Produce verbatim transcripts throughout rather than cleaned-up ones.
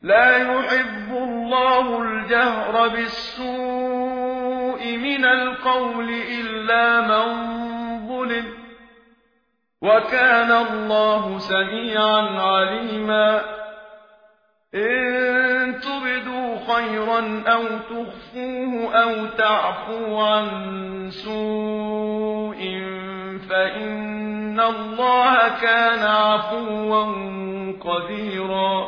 لا يحب الله الجهر بالسوء من القول إلا من ظلم وكان الله سميعا عليما إن تبدوا خيرا أو تخفوه أو تعفو عن سوء فإن الله كان عفوا قديرا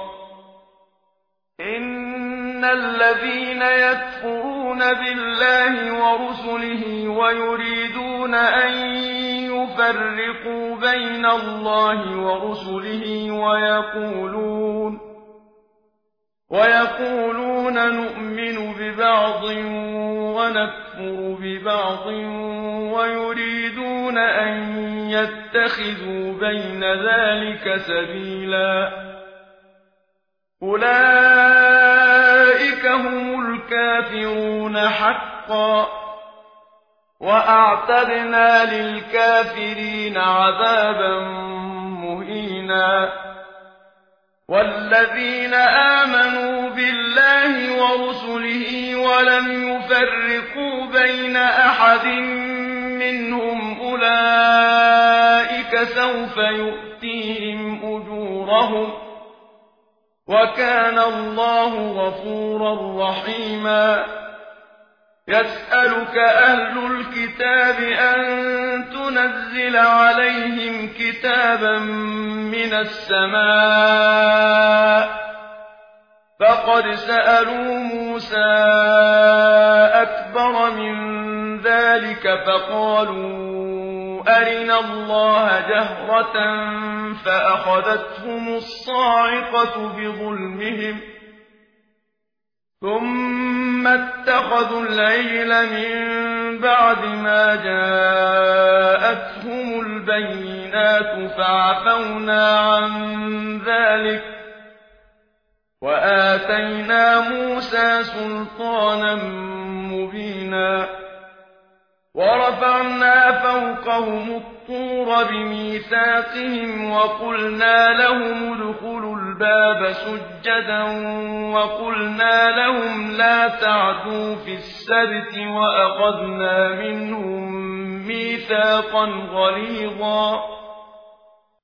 إن الذين يكفرون بالله ورسله ويريدون أن يفرقوا بين الله ورسله ويقولون ويقولون نؤمن ببعض ونكفر ببعض ويريدون أن يتخذوا بين ذلك سبيلا أولئك هم الكافرون حقا وأعتدنا للكافرين عذابا مهينا والذين آمنوا بالله ورسله ولم يفرقوا بين أحد منهم أولئك سوف يؤتيهم أجورهم وكان الله غفورا رحيما يسألك أهل الكتاب أن تنزل عليهم كتابا من السماء فقد سألوا موسى أكبر من ذلك فقالوا أرنا الله جهرة فأخذتهم الصاعقة بظلمهم ثم اتخذوا العجل من بعد ما جاءتهم البينات فعفونا عن ذلك وآتينا موسى سلطانا مبينا ورفعنا فوقهم الطور بميثاقهم وقلنا لهم ادخلوا الباب سجدا وقلنا لهم لا تعدوا في السبت وأخذنا منهم ميثاقا غليظا